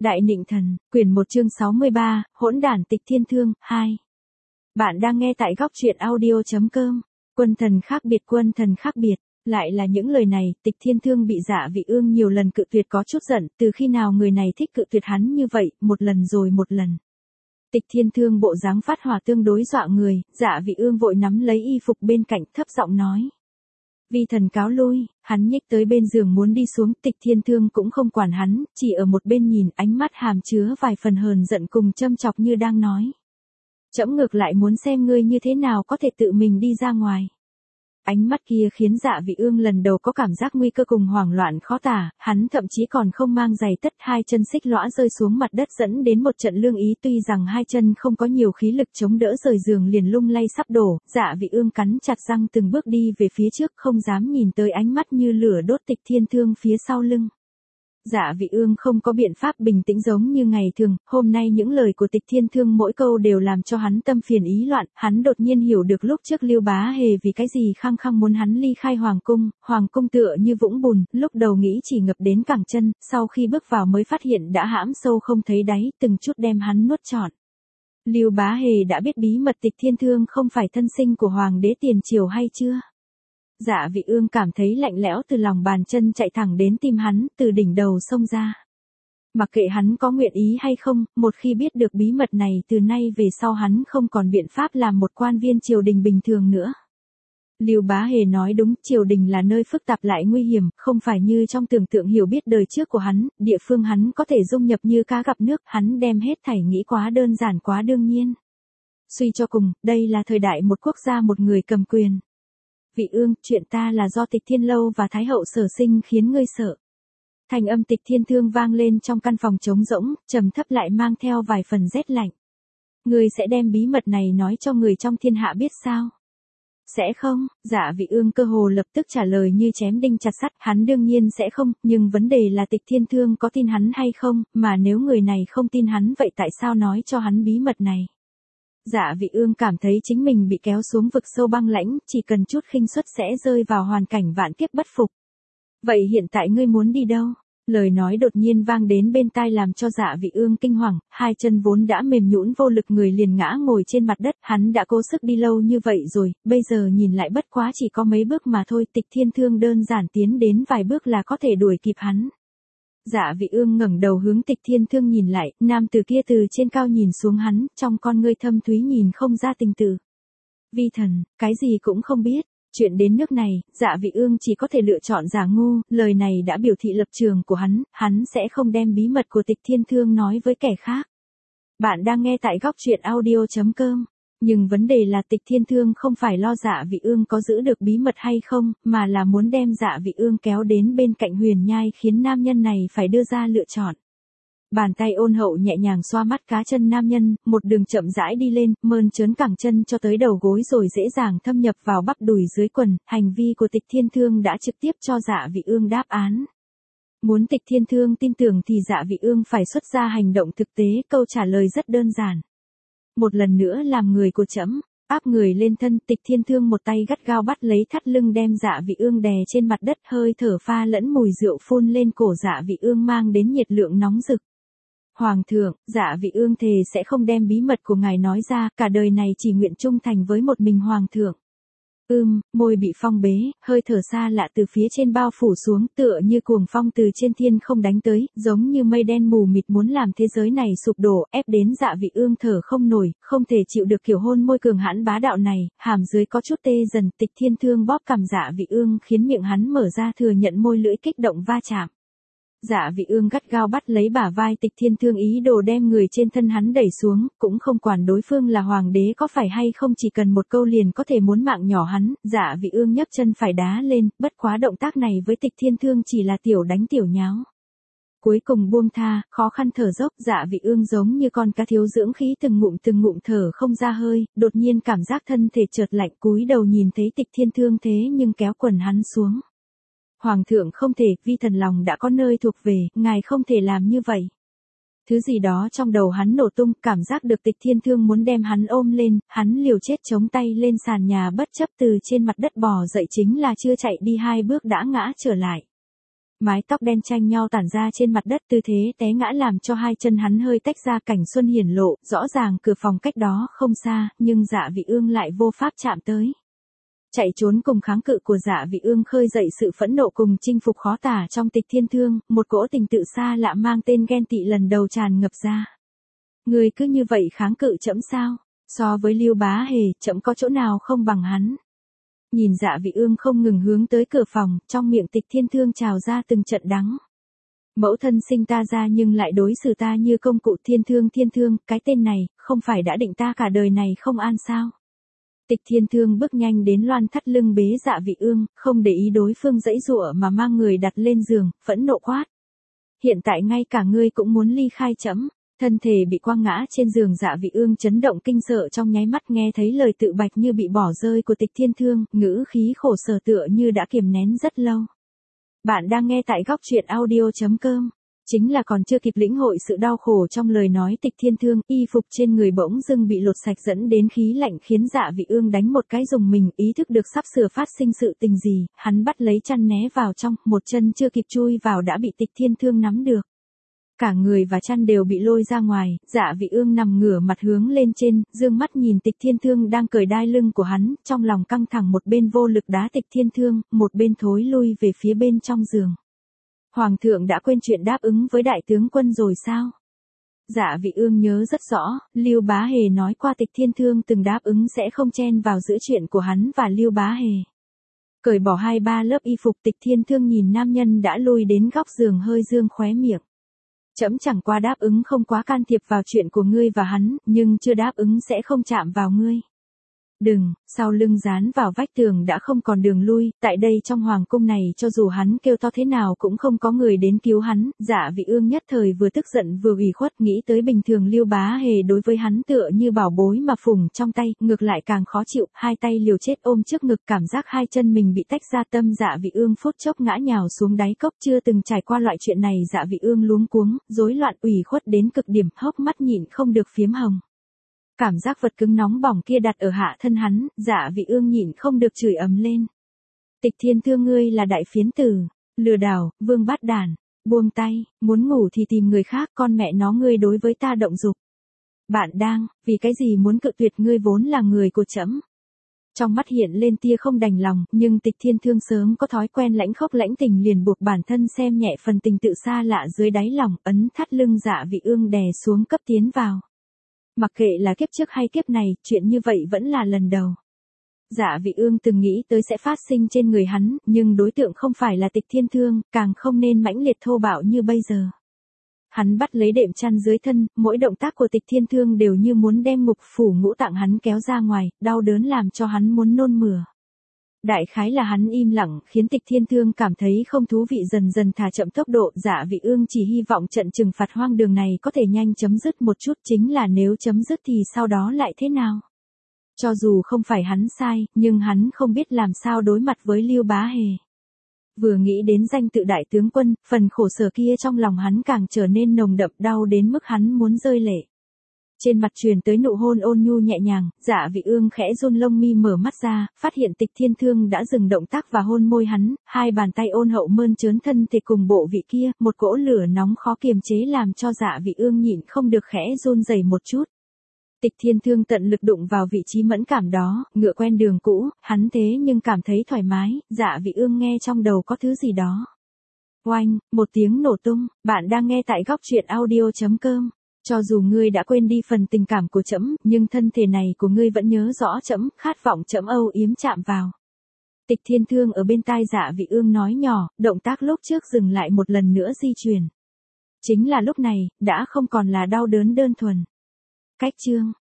Đại Nịnh Thần, quyển 1 chương 63, Hỗn đản Tịch Thiên Thương, 2. Bạn đang nghe tại góc truyện audio.com. Quân thần khác biệt, quân thần khác biệt. Lại là những lời này, Tịch Thiên Thương bị Dạ Vị Ương nhiều lần cự tuyệt có chút giận, từ khi nào người này thích cự tuyệt hắn như vậy, một lần rồi một lần. Tịch Thiên Thương bộ dáng phát hỏa tương đối dọa người, Dạ Vị Ương vội nắm lấy y phục bên cạnh thấp giọng nói. Vi thần cáo lui, hắn nhích tới bên giường muốn đi xuống, Tịch Thiên Thương cũng không quản hắn, chỉ ở một bên nhìn, ánh mắt hàm chứa vài phần hờn giận cùng châm chọc như đang nói. Trẫm ngược lại muốn xem ngươi như thế nào có thể tự mình đi ra ngoài. Ánh mắt kia khiến Dạ Vị Ương lần đầu có cảm giác nguy cơ cùng hoảng loạn khó tả, hắn thậm chí còn không mang giày tất, hai chân xích lõa rơi xuống mặt đất dẫn đến một trận lương ý, tuy rằng hai chân không có nhiều khí lực chống đỡ rời giường liền lung lay sắp đổ, Dạ Vị Ương cắn chặt răng từng bước đi về phía trước không dám nhìn tới ánh mắt như lửa đốt Tịch Thiên Thương phía sau lưng. Dạ Vị Ương không có biện pháp bình tĩnh giống như ngày thường, hôm nay những lời của Tịch Thiên Thương mỗi câu đều làm cho hắn tâm phiền ý loạn, hắn đột nhiên hiểu được lúc trước Lưu Bá Hề vì cái gì khăng khăng muốn hắn ly khai hoàng cung tựa như vũng bùn, lúc đầu nghĩ chỉ ngập đến cẳng chân, sau khi bước vào mới phát hiện đã hãm sâu không thấy đáy, từng chút đem hắn nuốt trọn. Lưu Bá Hề đã biết bí mật Tịch Thiên Thương không phải thân sinh của hoàng đế tiền triều hay chưa? Dạ Vị Ương cảm thấy lạnh lẽo từ lòng bàn chân chạy thẳng đến tim hắn, từ đỉnh đầu xông ra. Mặc kệ hắn có nguyện ý hay không, một khi biết được bí mật này từ nay về sau hắn không còn biện pháp làm một quan viên triều đình bình thường nữa. Lưu Bá Hề nói đúng, triều đình là nơi phức tạp lại nguy hiểm, không phải như trong tưởng tượng hiểu biết đời trước của hắn, địa phương hắn có thể dung nhập như cá gặp nước, hắn đem hết thảy nghĩ quá đơn giản quá đương nhiên. Suy cho cùng, đây là thời đại một quốc gia một người cầm quyền. Vị Ương, chuyện ta là do Tịch Thiên Lâu và Thái Hậu sở sinh khiến ngươi sợ. Thanh âm Tịch Thiên Thương vang lên trong căn phòng trống rỗng, trầm thấp lại mang theo vài phần rét lạnh. Ngươi sẽ đem bí mật này nói cho người trong thiên hạ biết sao? Sẽ không, Dạ Vị Ương cơ hồ lập tức trả lời như chém đinh chặt sắt, hắn đương nhiên sẽ không, nhưng vấn đề là Tịch Thiên Thương có tin hắn hay không, mà nếu người này không tin hắn vậy tại sao nói cho hắn bí mật này? Dạ Vị Ương cảm thấy chính mình bị kéo xuống vực sâu băng lãnh, chỉ cần chút khinh suất sẽ rơi vào hoàn cảnh vạn kiếp bất phục. Vậy hiện tại ngươi muốn đi đâu? Lời nói đột nhiên vang đến bên tai làm cho Dạ Vị Ương kinh hoàng, hai chân vốn đã mềm nhũn vô lực người liền ngã ngồi trên mặt đất, hắn đã cố sức đi lâu như vậy rồi, bây giờ nhìn lại bất quá chỉ có mấy bước mà thôi, Tịch Thiên Thương đơn giản tiến đến vài bước là có thể đuổi kịp hắn. Dạ Vị Ương ngẩng đầu hướng Tịch Thiên Thương nhìn lại, nam tử kia từ trên cao nhìn xuống hắn, trong con ngươi thâm thúy nhìn không ra tình tử. Vi thần, cái gì cũng không biết, chuyện đến nước này, Dạ Vị Ương chỉ có thể lựa chọn giả ngu, lời này đã biểu thị lập trường của hắn sẽ không đem bí mật của Tịch Thiên Thương nói với kẻ khác. Bạn đang nghe tại góc truyện audio.com. Nhưng vấn đề là Tịch Thiên Thương không phải lo Dạ Vị Ương có giữ được bí mật hay không, mà là muốn đem Dạ Vị Ương kéo đến bên cạnh Huyền Nhai khiến nam nhân này phải đưa ra lựa chọn. Bàn tay ôn hậu nhẹ nhàng xoa mắt cá chân nam nhân, một đường chậm rãi đi lên, mơn trớn cẳng chân cho tới đầu gối rồi dễ dàng thâm nhập vào bắp đùi dưới quần, hành vi của Tịch Thiên Thương đã trực tiếp cho Dạ Vị Ương đáp án. Muốn Tịch Thiên Thương tin tưởng thì Dạ Vị Ương phải xuất ra hành động thực tế, câu trả lời rất đơn giản. Một lần nữa làm người của trẫm, áp người lên thân, Tịch Thiên Thương một tay gắt gao bắt lấy thắt lưng đem Dạ Vị Ương đè trên mặt đất, hơi thở pha lẫn mùi rượu phun lên cổ Dạ Vị Ương mang đến nhiệt lượng nóng rực. Hoàng thượng, Dạ Vị Ương thề sẽ không đem bí mật của ngài nói ra, cả đời này chỉ nguyện trung thành với một mình hoàng thượng. Môi bị phong bế, hơi thở xa lạ từ phía trên bao phủ xuống, tựa như cuồng phong từ trên thiên không đánh tới, giống như mây đen mù mịt muốn làm thế giới này sụp đổ, ép đến Dạ Vị Ương thở không nổi, không thể chịu được kiểu hôn môi cường hãn bá đạo này, hàm dưới có chút tê dần, Tịch Thiên Thương bóp cằm Dạ Vị Ương khiến miệng hắn mở ra thừa nhận môi lưỡi kích động va chạm. Dạ Vị Ương gắt gao bắt lấy bả vai Tịch Thiên Thương ý đồ đem người trên thân hắn đẩy xuống, cũng không quản đối phương là hoàng đế có phải hay không, chỉ cần một câu liền có thể muốn mạng nhỏ hắn, Dạ Vị Ương nhấc chân phải đá lên, bất quá động tác này với Tịch Thiên Thương chỉ là tiểu đánh tiểu nháo. Cuối cùng buông tha, khó khăn thở dốc, Dạ Vị Ương giống như con cá thiếu dưỡng khí từng ngụm thở không ra hơi, đột nhiên cảm giác thân thể chợt lạnh, cúi đầu nhìn thấy Tịch Thiên Thương thế nhưng kéo quần hắn xuống. Hoàng thượng không thể, vi thần lòng đã có nơi thuộc về, ngài không thể làm như vậy. Thứ gì đó trong đầu hắn nổ tung, cảm giác được Tịch Thiên Thương muốn đem hắn ôm lên, hắn liều chết chống tay lên sàn nhà bất chấp từ trên mặt đất bò dậy, chính là chưa chạy đi hai bước đã ngã trở lại. Mái tóc đen chanh nhau tản ra trên mặt đất, tư thế té ngã làm cho hai chân hắn hơi tách ra, cảnh xuân hiển lộ, rõ ràng cửa phòng cách đó không xa, nhưng Dạ Vị Ương lại vô pháp chạm tới. Chạy trốn cùng kháng cự của Dạ Vị Ương khơi dậy sự phẫn nộ cùng chinh phục khó tả trong Tịch Thiên Thương, một cỗ tình tự xa lạ mang tên ghen tị lần đầu tràn ngập ra. Người cứ như vậy kháng cự trẫm sao? So với Lưu Bá Hề, trẫm có chỗ nào không bằng hắn? Nhìn Dạ Vị Ương không ngừng hướng tới cửa phòng, trong miệng Tịch Thiên Thương trào ra từng trận đắng. Mẫu thân sinh ta ra nhưng lại đối xử ta như công cụ. Thiên thương, cái tên này, không phải đã định ta cả đời này không an sao? Tịch Thiên Thương bước nhanh đến loan thắt lưng bế Dạ Vị Ương, không để ý đối phương giãy giụa mà mang người đặt lên giường, phẫn nộ quát. Hiện tại ngay cả ngươi cũng muốn ly khai trẫm. Thân thể bị quăng ngã trên giường, Dạ Vị Ương chấn động kinh sợ, trong nháy mắt nghe thấy lời tự bạch như bị bỏ rơi của Tịch Thiên Thương, ngữ khí khổ sở tựa như đã kiềm nén rất lâu. Bạn đang nghe tại góc truyện audio.com. Chính là còn chưa kịp lĩnh hội sự đau khổ trong lời nói Tịch Thiên Thương, y phục trên người bỗng dưng bị lột sạch dẫn đến khí lạnh khiến Dạ Vị Ương đánh một cái rùng mình, ý thức được sắp sửa phát sinh sự tình gì, hắn bắt lấy chăn né vào trong, một chân chưa kịp chui vào đã bị Tịch Thiên Thương nắm được. Cả người và chăn đều bị lôi ra ngoài, Dạ Vị Ương nằm ngửa mặt hướng lên trên, dương mắt nhìn Tịch Thiên Thương đang cởi đai lưng của hắn, trong lòng căng thẳng, một bên vô lực đá Tịch Thiên Thương, một bên thối lui về phía bên trong giường. Hoàng thượng đã quên chuyện đáp ứng với đại tướng quân rồi sao? Dạ Vị Ương nhớ rất rõ, Lưu Bá Hề nói qua Tịch Thiên Thương từng đáp ứng sẽ không chen vào giữa chuyện của hắn và Lưu Bá Hề. Cởi bỏ 2-3 lớp y phục, Tịch Thiên Thương nhìn nam nhân đã lui đến góc giường hơi dương khóe miệng. Trẫm chẳng qua đáp ứng không quá can thiệp vào chuyện của ngươi và hắn, nhưng chưa đáp ứng sẽ không chạm vào ngươi. Đừng, sau lưng dán vào vách tường đã không còn đường lui, tại đây trong hoàng cung này cho dù hắn kêu to thế nào cũng không có người đến cứu hắn. Dạ Vị Ương nhất thời vừa tức giận vừa ủy khuất, nghĩ tới bình thường Lưu Bá Hề đối với hắn tựa như bảo bối mà phủng trong tay, ngược lại càng khó chịu, hai tay liều chết ôm trước ngực, cảm giác hai chân mình bị tách ra, tâm Dạ Vị Ương phút chốc ngã nhào xuống đáy cốc. Chưa từng trải qua loại chuyện này, Dạ Vị Ương luống cuống, rối loạn, ủy khuất đến cực điểm, hốc mắt nhịn không được phiếm hồng. Cảm giác vật cứng nóng bỏng kia đặt ở hạ thân hắn, Dạ Vị Ương nhịn không được chửi ầm lên. Tịch Thiên Thương, ngươi là đại phiến tử, lừa đảo, vương bát đản, buông tay, muốn ngủ thì tìm người khác, con mẹ nó ngươi đối với ta động dục. Bạn đang, vì cái gì muốn cự tuyệt, ngươi vốn là người của trẫm. Trong mắt hiện lên tia không đành lòng, nhưng Tịch Thiên Thương sớm có thói quen lãnh khốc lãnh tình, liền buộc bản thân xem nhẹ phần tình tự xa lạ dưới đáy lòng, ấn thắt lưng Dạ Vị Ương đè xuống cấp tiến vào. Mặc kệ là kiếp trước hay kiếp này, chuyện như vậy vẫn là lần đầu. Dạ Vị Ương từng nghĩ tới sẽ phát sinh trên người hắn, nhưng đối tượng không phải là Tịch Thiên Thương, càng không nên mãnh liệt thô bạo như bây giờ. Hắn bắt lấy đệm chăn dưới thân, mỗi động tác của Tịch Thiên Thương đều như muốn đem ngục phủ ngũ tạng hắn kéo ra ngoài, đau đớn làm cho hắn muốn nôn mửa. Đại khái là hắn im lặng khiến Tịch Thiên Thương cảm thấy không thú vị, dần dần thả chậm tốc độ. Dạ Vị Ương chỉ hy vọng trận trừng phạt hoang đường này có thể nhanh chấm dứt một chút, chính là nếu chấm dứt thì sau đó lại thế nào? Cho dù không phải hắn sai, nhưng hắn không biết làm sao đối mặt với Lưu Bá Hề. Vừa nghĩ đến danh tự đại tướng quân, phần khổ sở kia trong lòng hắn càng trở nên nồng đậm, đau đến mức hắn muốn rơi lệ. Trên mặt truyền tới nụ hôn ôn nhu nhẹ nhàng, Dạ Vị Ương khẽ run lông mi, mở mắt ra, phát hiện Tịch Thiên Thương đã dừng động tác và hôn môi hắn, hai bàn tay ôn hậu mơn trớn thân thể cùng bộ vị kia, một cỗ lửa nóng khó kiềm chế làm cho Dạ Vị Ương nhịn không được khẽ run rẩy một chút. Tịch Thiên Thương tận lực đụng vào vị trí mẫn cảm đó, ngựa quen đường cũ, hắn thế nhưng cảm thấy thoải mái. Dạ Vị Ương nghe trong đầu có thứ gì đó. Oanh, một tiếng nổ tung. Bạn đang nghe tại góc truyện audio.com. Cho dù ngươi đã quên đi phần tình cảm của trẫm, nhưng thân thể này của ngươi vẫn nhớ rõ trẫm, khát vọng trẫm âu yếm chạm vào. Tịch Thiên Thương ở bên tai Dạ Vị Ương nói nhỏ, động tác lúc trước dừng lại một lần nữa di chuyển. Chính là lúc này, đã không còn là đau đớn đơn thuần. Cách chương